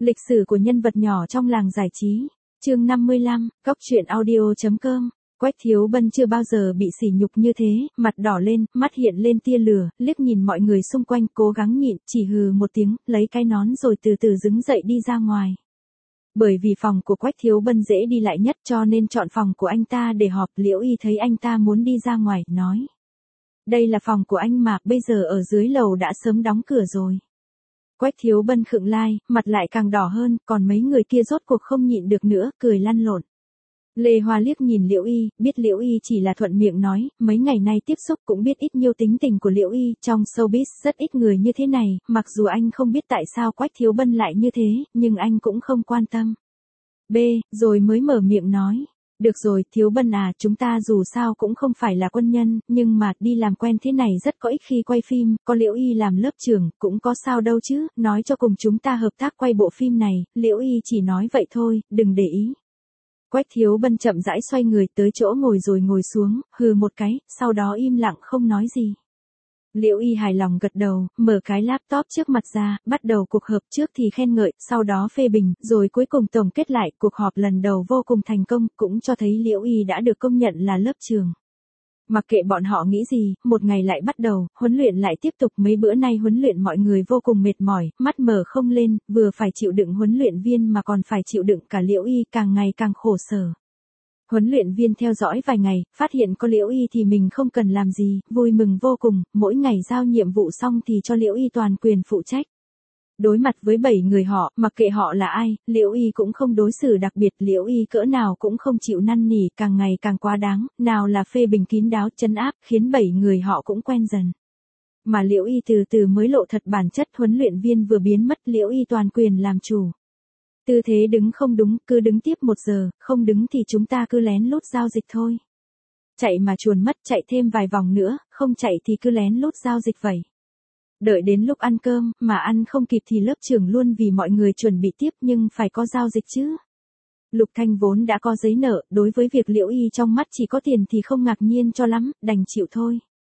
Lịch sử của nhân vật nhỏ trong làng giải trí. Chương 55, Cóc truyện audio.com. Quách Thiếu Bân chưa bao giờ bị sỉ nhục như thế, mặt đỏ lên, mắt hiện lên tia lửa, liếc nhìn mọi người xung quanh, cố gắng nhịn, chỉ hừ một tiếng, lấy cái nón rồi từ từ đứng dậy đi ra ngoài. Bởi vì phòng của Quách Thiếu Bân dễ đi lại nhất cho nên chọn phòng của anh ta để họp. Liễu Y thấy anh ta muốn đi ra ngoài, nói: "Đây là phòng của anh mà, bây giờ ở dưới lầu đã sớm đóng cửa rồi." Quách Thiếu Bân khựng lại, mặt lại càng đỏ hơn, còn mấy người kia rốt cuộc không nhịn được nữa, cười lăn lộn. Lê Hoa liếc nhìn Liễu Y, biết Liễu Y chỉ là thuận miệng nói, mấy ngày nay tiếp xúc cũng biết ít nhiều tính tình của Liễu Y, trong showbiz rất ít người như thế này, mặc dù anh không biết tại sao Quách Thiếu Bân lại như thế, nhưng anh cũng không quan tâm. Rồi mới mở miệng nói: "Được rồi, Thiếu Bân à, chúng ta dù sao cũng không phải là quân nhân, nhưng mà đi làm quen thế này rất có ích khi quay phim, có Liễu Y làm lớp trưởng, cũng có sao đâu chứ, nói cho cùng chúng ta hợp tác quay bộ phim này." Liễu Y chỉ nói vậy thôi, đừng để ý. Quách Thiếu Bân chậm rãi xoay người tới chỗ ngồi rồi ngồi xuống, hừ một cái, sau đó im lặng không nói gì. Liễu Y hài lòng gật đầu, mở cái laptop trước mặt ra, bắt đầu cuộc họp. Trước thì khen ngợi, sau đó phê bình, rồi cuối cùng tổng kết lại, cuộc họp lần đầu vô cùng thành công, cũng cho thấy Liễu Y đã được công nhận là lớp trưởng. Mặc kệ bọn họ nghĩ gì, một ngày lại bắt đầu, huấn luyện lại tiếp tục. Mấy bữa nay huấn luyện mọi người vô cùng mệt mỏi, mắt mở không lên, vừa phải chịu đựng huấn luyện viên mà còn phải chịu đựng cả Liễu Y, càng ngày càng khổ sở. Huấn luyện viên theo dõi vài ngày, phát hiện có Liễu Y thì mình không cần làm gì, vui mừng vô cùng, mỗi ngày giao nhiệm vụ xong thì cho Liễu Y toàn quyền phụ trách. Đối mặt với 7 người họ, mặc kệ họ là ai, Liễu Y cũng không đối xử đặc biệt. Liễu Y cỡ nào cũng không chịu năn nỉ, càng ngày càng quá đáng, nào là phê bình kín đáo, trấn áp, khiến 7 người họ cũng quen dần. Mà Liễu Y từ từ mới lộ thật bản chất. Huấn luyện viên vừa biến mất, Liễu Y toàn quyền làm chủ. Tư thế đứng không đúng, cứ đứng tiếp 1 giờ, không đứng thì chúng ta cứ lén lút giao dịch thôi. Chạy mà chuồn mất, chạy thêm vài vòng nữa, không chạy thì cứ lén lút giao dịch vậy. Đợi đến lúc ăn cơm, mà ăn không kịp thì lớp trưởng luôn vì mọi người chuẩn bị tiếp, nhưng phải có giao dịch chứ. Lục Thanh vốn đã có giấy nợ, đối với việc Liễu Y trong mắt chỉ có tiền thì không ngạc nhiên cho lắm, đành chịu thôi.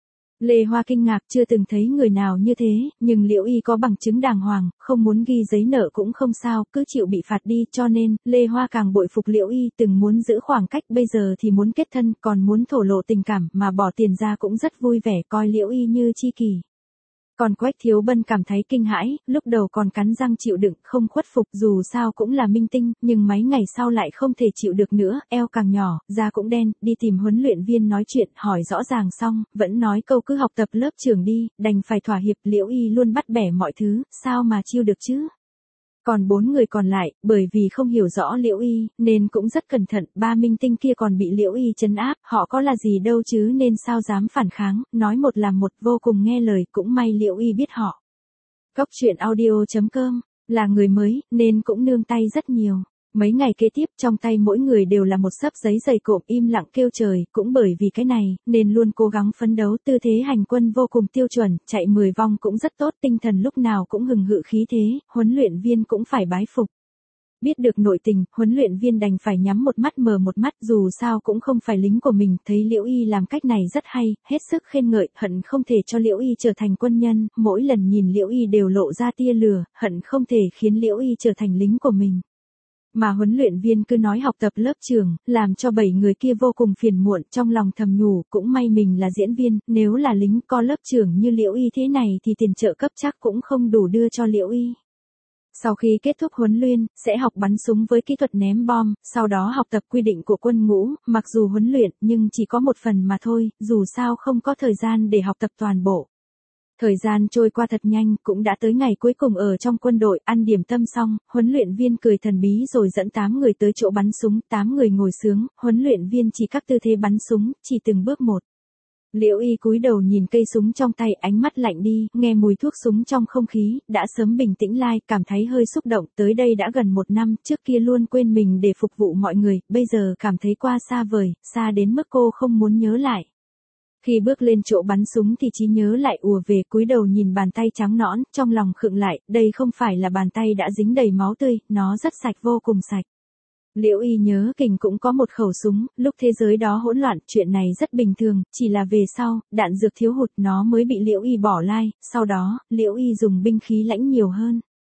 Lê Hoa kinh ngạc, chưa từng thấy người nào như thế, nhưng Liễu Y có bằng chứng đàng hoàng, không muốn ghi giấy nợ cũng không sao, cứ chịu bị phạt đi, cho nên, Lê Hoa càng bội phục Liễu Y, từng muốn giữ khoảng cách, bây giờ thì muốn kết thân, còn muốn thổ lộ tình cảm, mà bỏ tiền ra cũng rất vui vẻ, coi Liễu Y như tri kỷ. Còn Quách Thiếu Bân cảm thấy kinh hãi, lúc đầu còn cắn răng chịu đựng, không khuất phục, dù sao cũng là minh tinh, nhưng mấy ngày sau lại không thể chịu được nữa, eo càng nhỏ, da cũng đen, đi tìm huấn luyện viên nói chuyện, hỏi rõ ràng xong, vẫn nói câu cứ học tập lớp trưởng đi, đành phải thỏa hiệp. Liễu Y luôn bắt bẻ mọi thứ, sao mà chiêu được chứ? Còn 4 người còn lại, bởi vì không hiểu rõ Liễu Y, nên cũng rất cẩn thận, 3 minh tinh kia còn bị Liễu Y trấn áp, họ có là gì đâu chứ nên sao dám phản kháng, nói một làm một, vô cùng nghe lời, cũng may Liễu Y biết họ. Cóc truyện audio.com, là người mới, nên cũng nương tay rất nhiều. Mấy ngày kế tiếp, trong tay mỗi người đều là một xấp giấy dày cộm, im lặng kêu trời, cũng bởi vì cái này, nên luôn cố gắng phấn đấu, tư thế hành quân vô cùng tiêu chuẩn, chạy 10 vòng cũng rất tốt, tinh thần lúc nào cũng hừng hự khí thế, huấn luyện viên cũng phải bái phục. Biết được nội tình, huấn luyện viên đành phải nhắm một mắt mở một mắt, dù sao cũng không phải lính của mình, thấy Liễu Y làm cách này rất hay, hết sức khen ngợi, hận không thể cho Liễu Y trở thành quân nhân, mỗi lần nhìn Liễu Y đều lộ ra tia lửa, hận không thể khiến Liễu Y trở thành lính của mình. Mà huấn luyện viên cứ nói học tập lớp trưởng, làm cho 7 người kia vô cùng phiền muộn, trong lòng thầm nhủ, cũng may mình là diễn viên, nếu là lính có lớp trưởng như Liễu Y thế này thì tiền trợ cấp chắc cũng không đủ đưa cho Liễu Y. Sau khi kết thúc huấn luyện, sẽ học bắn súng với kỹ thuật ném bom, sau đó học tập quy định của quân ngũ, mặc dù huấn luyện, nhưng chỉ có một phần mà thôi, dù sao không có thời gian để học tập toàn bộ. Thời gian trôi qua thật nhanh, cũng đã tới ngày cuối cùng ở trong quân đội, ăn điểm tâm xong, huấn luyện viên cười thần bí rồi dẫn 8 người tới chỗ bắn súng, 8 người ngồi sướng, huấn luyện viên chỉ các tư thế bắn súng, chỉ từng bước một. Liễu Y cúi đầu nhìn cây súng trong tay, ánh mắt lạnh đi, nghe mùi thuốc súng trong không khí, đã sớm bình tĩnh lại, cảm thấy hơi xúc động, tới đây đã gần 1 năm, trước kia luôn quên mình để phục vụ mọi người, bây giờ cảm thấy qua xa vời, xa đến mức cô không muốn nhớ lại. Khi bước lên chỗ bắn súng thì trí nhớ lại ùa về, cúi đầu nhìn bàn tay trắng nõn, trong lòng khựng lại, đây không phải là bàn tay đã dính đầy máu tươi, nó rất sạch, vô cùng sạch. Liễu Y nhớ kình cũng có một khẩu súng, lúc thế giới đó hỗn loạn, chuyện này rất bình thường, chỉ là về sau, đạn dược thiếu hụt nó mới bị Liễu Y bỏ lai, sau đó, Liễu Y dùng binh khí lãnh nhiều hơn.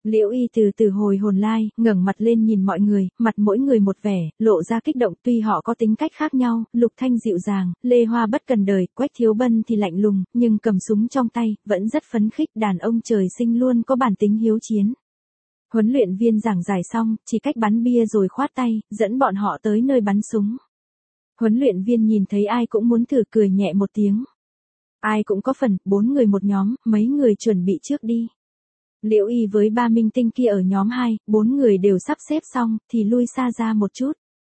Liễu Y từ từ hồi hồn lai, ngẩng mặt lên nhìn mọi người, mặt mỗi người một vẻ, lộ ra kích động, tuy họ có tính cách khác nhau, Lục Thanh dịu dàng, Lê Hoa bất cần đời, Quách Thiếu Bân thì lạnh lùng, nhưng cầm súng trong tay, vẫn rất phấn khích, đàn ông trời sinh luôn có bản tính hiếu chiến. Huấn luyện viên giảng giải xong, chỉ cách bắn bia rồi khoát tay, dẫn bọn họ tới nơi bắn súng. Huấn luyện viên nhìn thấy ai cũng muốn thử, cười nhẹ một tiếng. Ai cũng có phần, 4 người một nhóm, mấy người chuẩn bị trước đi. Liễu Y với 3 minh tinh kia ở nhóm 2, 4 người đều sắp xếp xong, thì lui xa ra một chút.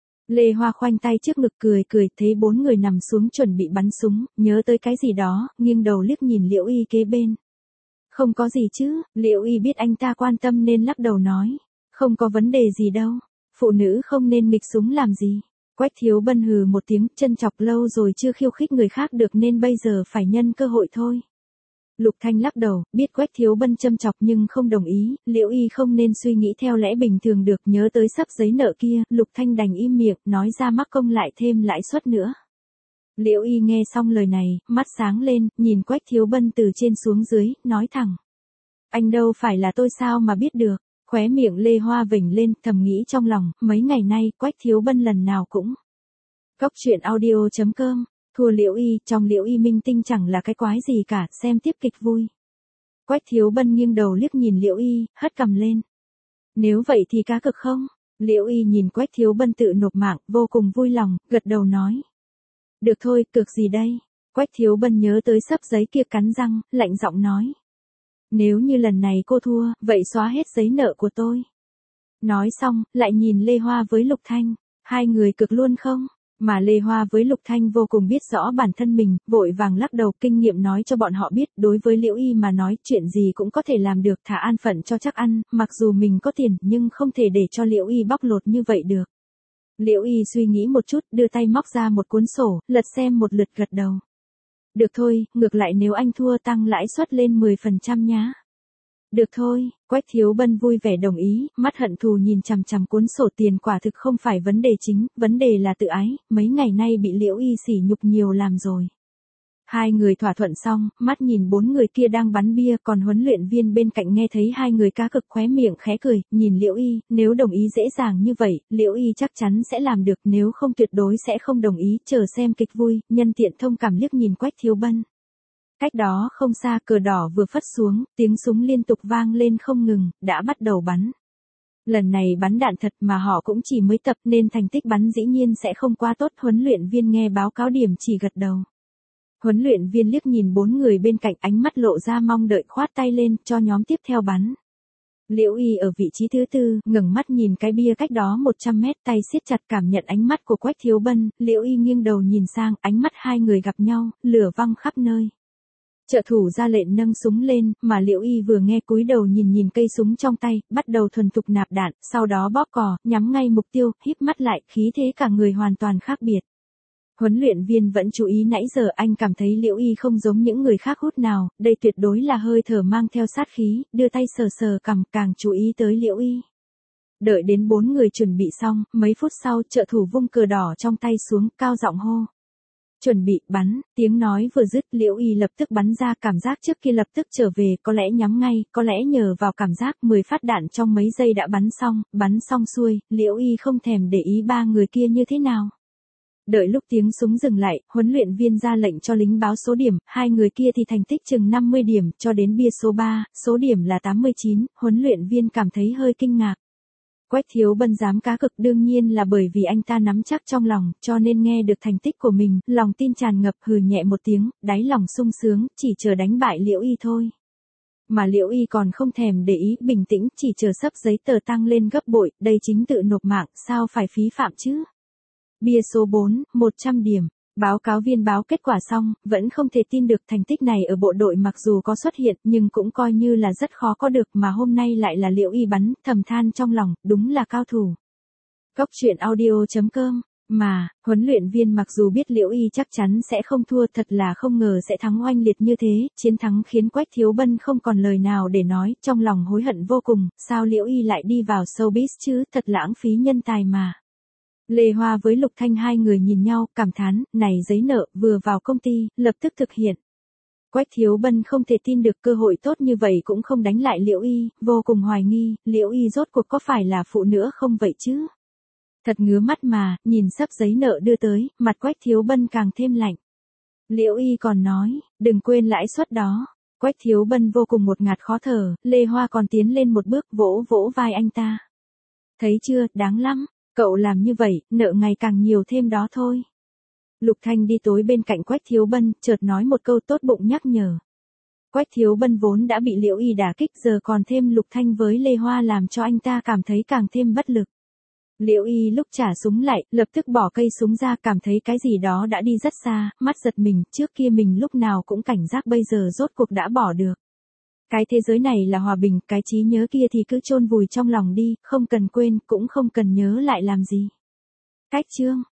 Lê Hoa khoanh tay trước ngực cười, thấy 4 người nằm xuống chuẩn bị bắn súng, nhớ tới cái gì đó, nghiêng đầu liếc nhìn Liễu Y kế bên. Không có gì chứ, Liễu Y biết anh ta quan tâm nên lắc đầu nói. Không có vấn đề gì đâu, phụ nữ không nên nghịch súng làm gì. Quách Thiếu Bân hừ một tiếng, chân chọc lâu rồi chưa khiêu khích người khác được nên bây giờ phải nhân cơ hội thôi. Lục Thanh lắc đầu, biết Quách Thiếu Bân châm chọc nhưng không đồng ý, Liễu Y không nên suy nghĩ theo lẽ bình thường được, nhớ tới sắp giấy nợ kia, Lục Thanh đành im miệng, nói ra mắc công lại thêm lãi suất nữa. Liễu Y nghe xong lời này, mắt sáng lên, nhìn Quách Thiếu Bân từ trên xuống dưới, nói thẳng. Anh đâu phải là tôi sao mà biết được, khóe miệng Lê Hoa vểnh lên, thầm nghĩ trong lòng, mấy ngày nay, Quách Thiếu Bân lần nào cũng. Cóc truyện audio.com, thua Liễu Y, trong Liễu Y minh tinh chẳng là cái quái gì cả, xem tiếp kịch vui. Quách Thiếu Bân nghiêng đầu liếc nhìn Liễu Y, hất cằm lên. Nếu vậy thì cá cực không? Liễu Y nhìn Quách Thiếu Bân tự nộp mạng, vô cùng vui lòng, gật đầu nói. Được thôi, cực gì đây? Quách Thiếu Bân nhớ tới sấp giấy kia cắn răng, lạnh giọng nói. Nếu như lần này cô thua, vậy xóa hết giấy nợ của tôi. Nói xong, lại nhìn Lê Hoa với Lục Thanh, hai người cực luôn không? Mà Lê Hoa với Lục Thanh vô cùng biết rõ bản thân mình, vội vàng lắc đầu, kinh nghiệm nói cho bọn họ biết, đối với Liễu Y mà nói, chuyện gì cũng có thể làm được, thả an phận cho chắc ăn, mặc dù mình có tiền, nhưng không thể để cho Liễu Y bóc lột như vậy được. Liễu Y suy nghĩ một chút, đưa tay móc ra một cuốn sổ, lật xem một lượt, gật đầu. Được thôi, ngược lại nếu anh thua tăng lãi suất lên 10% nhá. Được thôi, Quách Thiếu Bân vui vẻ đồng ý, mắt hận thù nhìn chằm chằm cuốn sổ, tiền quả thực không phải vấn đề chính, vấn đề là tự ái, mấy ngày nay bị Liễu Y sỉ nhục nhiều làm rồi. Hai người thỏa thuận xong, mắt nhìn 4 người kia đang bắn bia, còn huấn luyện viên bên cạnh nghe thấy hai người cá cực khóe miệng khẽ cười, nhìn Liễu Y, nếu đồng ý dễ dàng như vậy, Liễu Y chắc chắn sẽ làm được, nếu không tuyệt đối sẽ không đồng ý, chờ xem kịch vui, nhân tiện thông cảm liếc nhìn Quách Thiếu Bân. Cách đó không xa, cờ đỏ vừa phất xuống, tiếng súng liên tục vang lên không ngừng, đã bắt đầu bắn. Lần này bắn đạn thật mà họ cũng chỉ mới tập nên thành tích bắn dĩ nhiên sẽ không quá tốt, huấn luyện viên nghe báo cáo điểm chỉ gật đầu. Huấn luyện viên liếc nhìn 4 người bên cạnh, ánh mắt lộ ra mong đợi, khoát tay lên, cho nhóm tiếp theo bắn. Liễu Y ở vị trí thứ 4, ngẩng mắt nhìn cái bia cách đó 100 mét, tay siết chặt cảm nhận ánh mắt của Quách Thiếu Bân, Liễu Y nghiêng đầu nhìn sang, ánh mắt hai người gặp nhau, lửa văng khắp nơi. Trợ thủ ra lệnh nâng súng lên, mà Liễu Y vừa nghe cúi đầu nhìn cây súng trong tay, bắt đầu thuần thục nạp đạn, sau đó bóp cò, nhắm ngay mục tiêu, híp mắt lại, khí thế cả người hoàn toàn khác biệt. Huấn luyện viên vẫn chú ý nãy giờ, anh cảm thấy Liễu Y không giống những người khác hút nào, đây tuyệt đối là hơi thở mang theo sát khí, đưa tay sờ sờ cằm, càng chú ý tới Liễu Y. Đợi đến 4 người chuẩn bị xong, mấy phút sau, trợ thủ vung cờ đỏ trong tay xuống, cao giọng hô. Chuẩn bị, bắn, tiếng nói vừa dứt, Liễu Y lập tức bắn ra, cảm giác trước kia lập tức trở về, có lẽ nhắm ngay, có lẽ nhờ vào cảm giác, 10 phát đạn trong mấy giây đã bắn xong xuôi, Liễu Y không thèm để ý 3 người kia như thế nào. Đợi lúc tiếng súng dừng lại, huấn luyện viên ra lệnh cho lính báo số điểm, hai người kia thì thành tích chừng 50 điểm, cho đến bia số 3, số điểm là 89, huấn luyện viên cảm thấy hơi kinh ngạc. Quách Thiếu Bân dám cá cực đương nhiên là bởi vì anh ta nắm chắc trong lòng, cho nên nghe được thành tích của mình, lòng tin tràn ngập, hừ nhẹ một tiếng, đáy lòng sung sướng, chỉ chờ đánh bại Liễu Y thôi. Mà Liễu Y còn không thèm để ý, bình tĩnh, chỉ chờ sấp giấy tờ tăng lên gấp bội, đây chính tự nộp mạng, sao phải phí phạm chứ? Bia số 4, 100 điểm. Báo cáo viên báo kết quả xong, vẫn không thể tin được thành tích này ở bộ đội mặc dù có xuất hiện nhưng cũng coi như là rất khó có được, mà hôm nay lại là Liễu Y bắn, thầm than trong lòng, đúng là cao thủ. Cóc truyện audio.com, mà, huấn luyện viên mặc dù biết Liễu Y chắc chắn sẽ không thua, thật là không ngờ sẽ thắng oanh liệt như thế, chiến thắng khiến Quách Thiếu Bân không còn lời nào để nói, trong lòng hối hận vô cùng, sao Liễu Y lại đi vào showbiz chứ, thật lãng phí nhân tài mà. Lê Hoa với Lục Thanh hai người nhìn nhau, cảm thán, này giấy nợ, vừa vào công ty, lập tức thực hiện. Quách Thiếu Bân không thể tin được cơ hội tốt như vậy cũng không đánh lại Liễu Y, vô cùng hoài nghi, Liễu Y rốt cuộc có phải là phụ nữa không vậy chứ? Thật ngứa mắt mà, nhìn sắp giấy nợ đưa tới, mặt Quách Thiếu Bân càng thêm lạnh. Liễu Y còn nói, đừng quên lãi suất đó. Quách Thiếu Bân vô cùng một ngạt khó thở, Lê Hoa còn tiến lên một bước vỗ vỗ vai anh ta. Thấy chưa, đáng lắm, cậu làm như vậy, nợ ngày càng nhiều thêm đó thôi. Lục Thanh đi tối bên cạnh Quách Thiếu Bân, chợt nói một câu tốt bụng nhắc nhở. Quách Thiếu Bân vốn đã bị Liễu Y đả kích giờ còn thêm Lục Thanh với Lê Hoa làm cho anh ta cảm thấy càng thêm bất lực. Liễu Y lúc trả súng lại, lập tức bỏ cây súng ra cảm thấy cái gì đó đã đi rất xa, mắt giật mình, trước kia mình lúc nào cũng cảnh giác bây giờ rốt cuộc đã bỏ được. Cái thế giới này là hòa bình, cái trí nhớ kia thì cứ chôn vùi trong lòng đi, không cần quên, cũng không cần nhớ lại làm gì. Cách chương